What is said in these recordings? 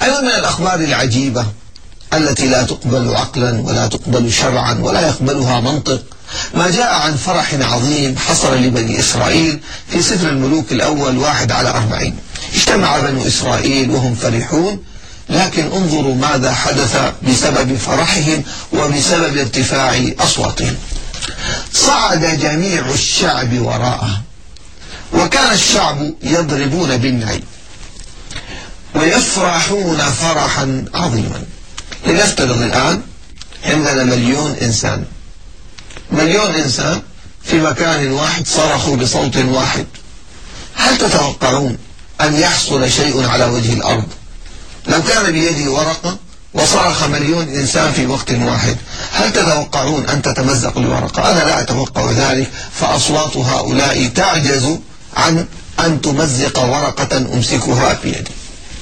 أيضا من الأخبار العجيبة التي لا تقبل عقلا ولا تقبل شرعا ولا يقبلها منطق ما جاء عن فرح عظيم حصل لبني إسرائيل في سفر الملوك الأول 1/40. اجتمع بنو إسرائيل وهم فرحون، لكن انظروا ماذا حدث بسبب فرحهم وبسبب ارتفاع أصواتهم. صعد جميع الشعب وراءه، وكان الشعب يضربون بالنعي ويفرحون فرحا عظيما. لنفترض الآن عندنا 1,000,000 إنسان، 1,000,000 إنسان في مكان واحد صرخوا بصوت واحد. هل تتوقعون أن يحصل شيء على وجه الأرض لو كان بيدي ورقة وصرخ 1,000,000 إنسان في وقت واحد؟ هل تتوقعون أن تتمزق الورقة؟ أنا لا أتوقع ذلك، فأصوات هؤلاء تعجز عن أن تمزق ورقة أمسكها بيدي.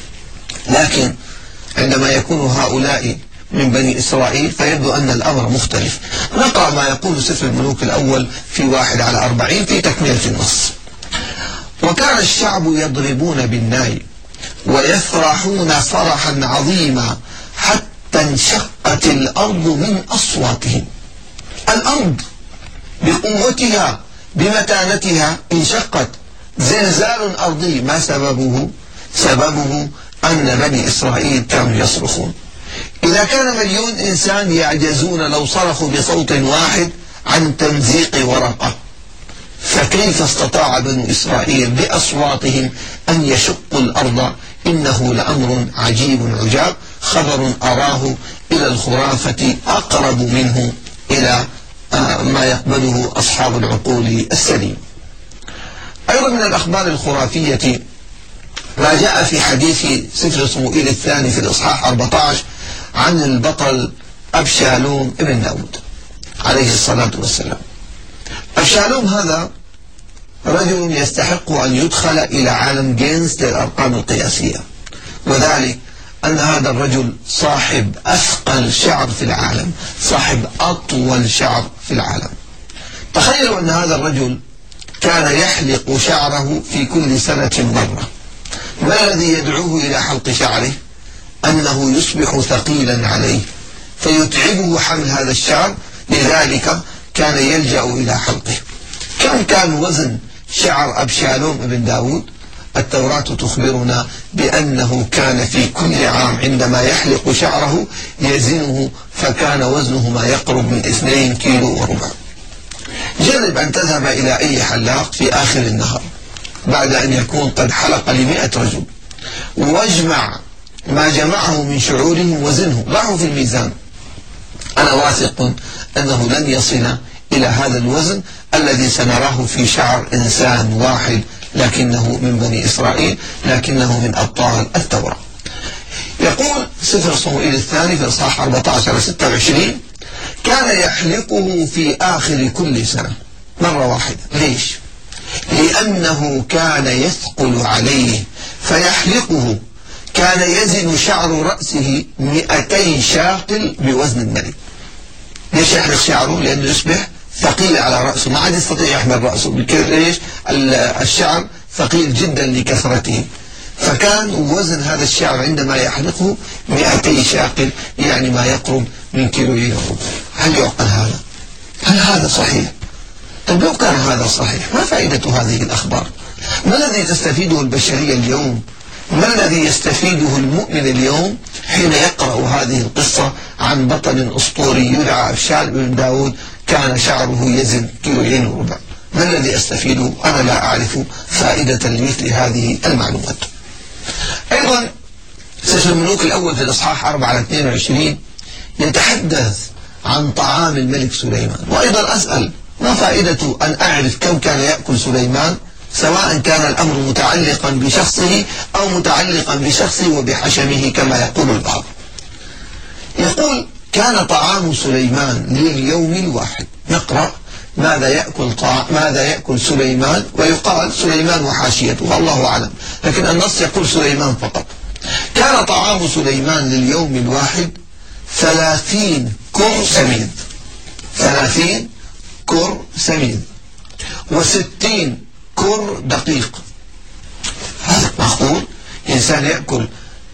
لكن عندما يكون هؤلاء من بني إسرائيل فيبدو أن الأمر مختلف. نقرأ ما يقول سفر الملوك الأول في 1/40 في تكملة النص. وكان الشعب يضربون بالناي ويفرحون فرحا عظيما حتى انشقت الأرض من أصواتهم. الأرض بقوتها بمتانتها انشقت. زلزال أرضي ما سببه؟ سببه أن بني إسرائيل كانوا يصرخون. إذا كان 1,000,000 إنسان يعجزون لو صرخوا بصوت واحد عن تمزيق ورقة، فكيف استطاع بنو إسرائيل بأصواتهم أن يشقوا الأرض؟ إنه لأمر عجيب عجاب، خبر أراه إلى الخرافة أقرب منه إلى ما يقبله أصحاب العقول السليم. أيضا من الأخبار الخرافية ما جاء في حديث سفر صموئيل الثاني في الإصحاح 14 عن البطل أبشالوم ابن داود عليه الصلاة والسلام. أبشالوم هذا رجل يستحق أن يدخل إلى عالم جينز للأرقام القياسية، وذلك أن هذا الرجل صاحب أثقل شعر في العالم، صاحب أطول شعر في العالم. تخيلوا أن هذا الرجل كان يحلق شعره في كل سنة مرة. ما الذي يدعوه إلى حلق شعره؟ أنه يصبح ثقيلا عليه فيتعبه حمل هذا الشعر، لذلك كان يلجأ إلى حلقه. كم كان وزن شعر أبشالوم ابن داود؟ التوراة تخبرنا بأنه كان في كل عام عندما يحلق شعره يزنه، فكان وزنه ما يقرب من 2 كيلو وربع. جرب أن تذهب إلى أي حلاق في آخر النهار بعد أن يكون قد حلق ل100 رجل، واجمع ما جمعه من شعورهم وزنه، ضعه في الميزان. أنا واثق أنه لن يصل إلى هذا الوزن الذي سنراه في شعر إنسان واحد، لكنه من بني إسرائيل، لكنه من أبطال التوراة. يقول سفر صموئيل الثاني في الإصحاح 14-26: كان يحلقه في آخر كل سنة مرة واحدة. ليش؟ لأنه كان يثقل عليه فيحلقه. كان يزن شعر رأسه 200 شاقل بوزن الملك. ليش يحلق شعره؟ لأنه يصبح ثقيل على رأسه، ما عاد يستطيع يحمل رأسه. ليش؟ الشعر ثقيل جدا لكثرته، فكان وزن هذا الشعر عندما يحلقه 200 شاقل، يعني ما يقرب من كيلوين وربع. هل يعقل هذا؟ هل هذا صحيح؟ طيب لو كان هذا صحيح، ما فائدة هذه الأخبار؟ ما الذي تستفيده البشرية اليوم؟ ما الذي يستفيده المؤمن اليوم حين يقرأ هذه القصة عن بطل أسطوري يدعى أبشال بن داود كان شعره يزن كيلوين وربع؟ ما الذي أستفيده؟ أنا لا أعرف فائدة لمثل هذه المعلومات. أيضا سفر الملوك الأول في الإصحاح 4-22 يتحدث عن طعام الملك سليمان. وأيضا أسأل: ما فائدة أن أعرف كم كان يأكل سليمان، سواء كان الأمر متعلقا بشخصه أو متعلقا بشخصه وبحشمه كما يقول البعض. يقول: كان طعام سليمان لليوم الواحد. نقرأ ماذا يأكل سليمان، ويقال سليمان وحاشيته، الله أعلم، لكن النص يقول سليمان فقط. كان طعام سليمان لليوم الواحد 30 كر سميد، 30 كر سميد، و60 كر دقيق. هذا معقول؟ إنسان يأكل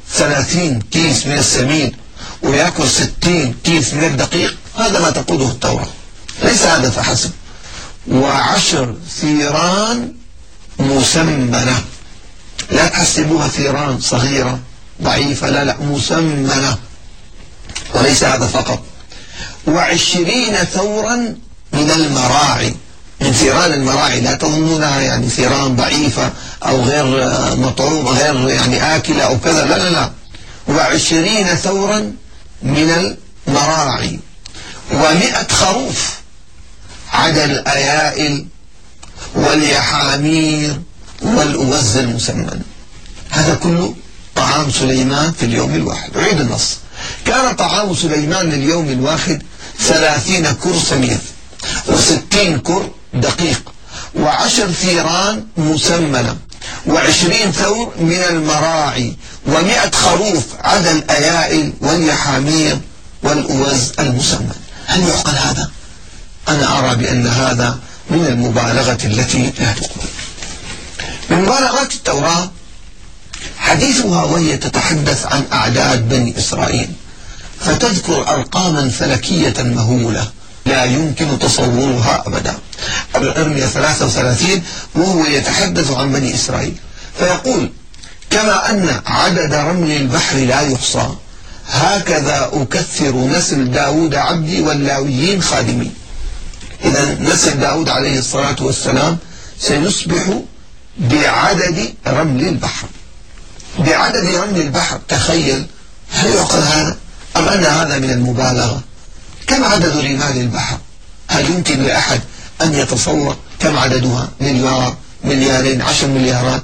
30 كيس من السمين ويأكل 60 كيس من الدقيق، هذا ما تقوله التوراة. ليس هذا فحسب، و10 ثيران مسمنة، لا تحسبوها ثيران صغيرة ضعيفة، لا لا، مسمنة. وليس هذا فقط، 20 ثورا من المراعي، من ثيران المراعي، لا تظنونها يعني ثيران ضعيفة أو غير مطعومة، غير يعني آكلة أو كذا، لا لا لا، 20 ثورا من المراعي، 100 خروف، عدا الأيائل واليحامير والأوز المسمن. هذا كله طعام سليمان في اليوم الواحد. أعيد النص: كان طعام سليمان لليوم الواحد 30 كر سمين، و60 كر دقيق، و10 ثيران مسمنة، و20 ثور من المراعي، و100 خروف، عدا الأيائل واليحامير والأوز المسمن. هل يعقل هذا؟ أنا أرى بأن هذا من المبالغة التي لا تقبل. من مبالغات التوراة حديثها وهي تتحدث عن أعداد بني إسرائيل، فتذكر أرقاما فلكية مهولة لا يمكن تصورها أبدا. الإرميا 33 وهو يتحدث عن بني إسرائيل فيقول: كما أن عدد رمل البحر لا يحصى، هكذا أكثر نسل داود عبدي واللاويين خادمي. إذا نسل داود عليه الصلاة والسلام سيصبح بعدد رمل البحر، بعدد رمل البحر. تخيل، هل يعقل هذا؟ أم أن هذا من المبالغة؟ كم عدد رمال البحر؟ هل يمكن لأحد أن يتصور كم عددها؟ مليار، مليارين، 10 مليارات.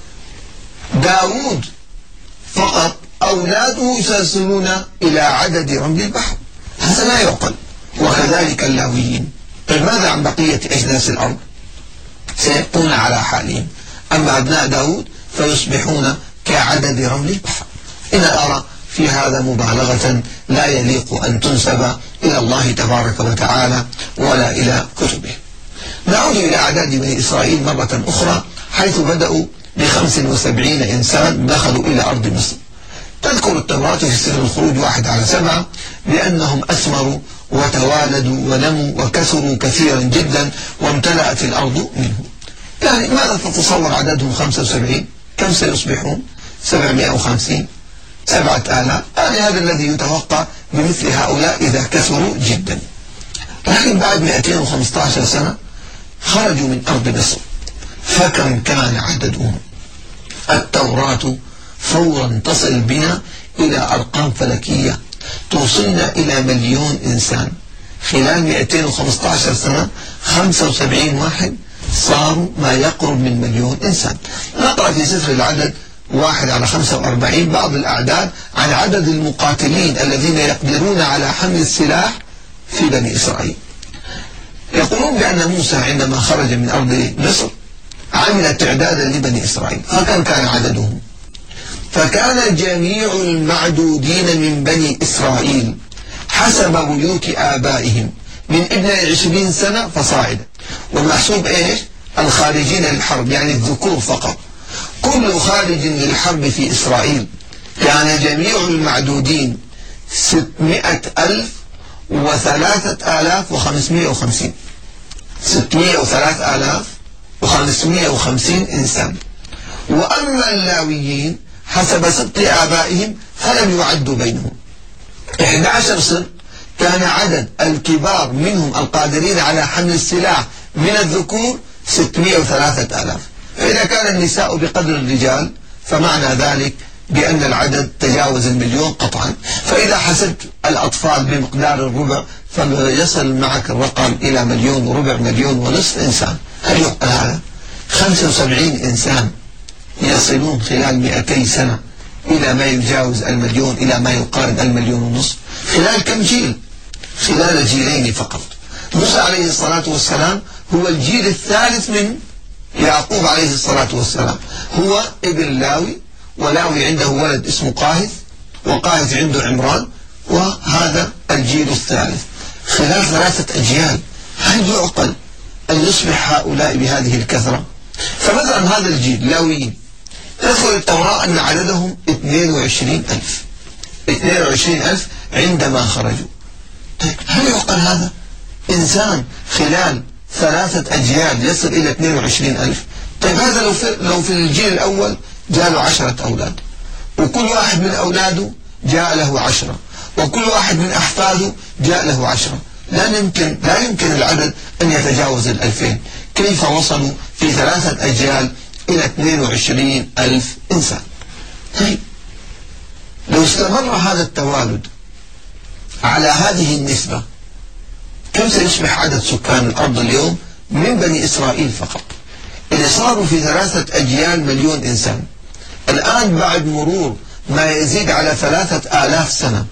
داود فقط أولاده يصلون إلى عدد رمل البحر، هذا لا يعقل. وكذلك اللاويين. طيب ماذا عن بقية أجناس الأرض؟ سيبقون على حالهم، أما أبناء داود فيصبحون كعدد رمل البحر. إن أرى في هذا مبالغة لا يليق أن تنسب إلى الله تبارك وتعالى ولا إلى كتبه. نعود إلى أعداد بني إسرائيل مرة أخرى، حيث بدأوا ب75 إنسان دخلوا إلى أرض مصر. تذكر التوراة في سفر الخروج 1/7 بأنهم أثمروا وتوالدوا ونموا وكثروا كثيرا جدا وامتلأت الأرض منهم. يعني ماذا تتصور عددهم 75؟ كم سيصبحون؟ 750، 7000. يعني هذا الذي يتوقع بمثل هؤلاء إذا كثروا جدا. لكن بعد 215 سنة خرجوا من أرض مصر، فكم كان عددهم؟ التوراة فورا تصل بنا إلى أرقام فلكية توصلنا إلى 1,000,000 إنسان. خلال 215 سنة 75 واحد صاروا ما يقرب من 1,000,000 إنسان. نقرأ في سفر العدد 1/45 بعض الأعداد عن عدد المقاتلين الذين يقدرون على حمل السلاح في بني إسرائيل. يقولون بأن موسى عندما خرج من أرض مصر عمل تعدادا لبني إسرائيل، فكم كان عددهم؟ فكان جميع المعدودين من بني إسرائيل حسب بيوت آبائهم من ابن 20 سنة فصاعدا. والمحسوب إيش؟ الخارجين للحرب، يعني الذكور فقط. كل خارج للحرب في إسرائيل كان جميع المعدودين 600,000 و3,550. 603,550 إنسان. وأما اللاويين حسب سبط آبائهم فلم يعدوا بينهم. 11 سبط كان عدد الكبار منهم القادرين على حمل السلاح من الذكور 603,000. فإذا كان النساء بقدر الرجال فمعنى ذلك بأن العدد تجاوز 1,000,000 قطعا. فإذا حسبت الأطفال بمقدار الربع فيصل معك الرقم إلى 1,000,000 وربع، 1,000,000 ونصف إنسان. هل يعقل هذا؟ 75 إنسان يصلون خلال 200 سنة إلى ما يجاوز 1,000,000، إلى ما يقارب 1,000,000 ونصف. خلال كم جيل؟ خلال جيلين فقط. موسى عليه الصلاة والسلام هو الجيل الثالث من يعقوب عليه الصلاة والسلام، هو ابن لاوي، ولاوي عنده ولد اسمه قاهث، وقاهث عنده عمران، وهذا الجيل الثالث خلال 3 أجيال. هل يعقل أن يصبح هؤلاء بهذه الكثرة؟ فمثلا هذا الجيل لاويين تذكر التوراة أن عددهم 22,000. 22,000 عندما خرجوا. طيب هل يعقل هذا؟ إنسان خلال 3 أجيال يصل إلى 22,000. طيب هذا لو في الجيل الأول جاء له 10 أولاد، وكل واحد من أولاده جاء له 10، وكل واحد من أحفاده جاء له 10، لا يمكن العدد أن يتجاوز 2000. كيف وصلوا في 3 أجيال إلى 22,000 إنسان؟ طيب لو استمر هذا التوالد على هذه النسبة، كم سيصبح عدد سكان الأرض اليوم من بني إسرائيل فقط؟ اللي صاروا في 3 أجيال 1,000,000 إنسان. الآن بعد مرور ما يزيد على 3,000 سنة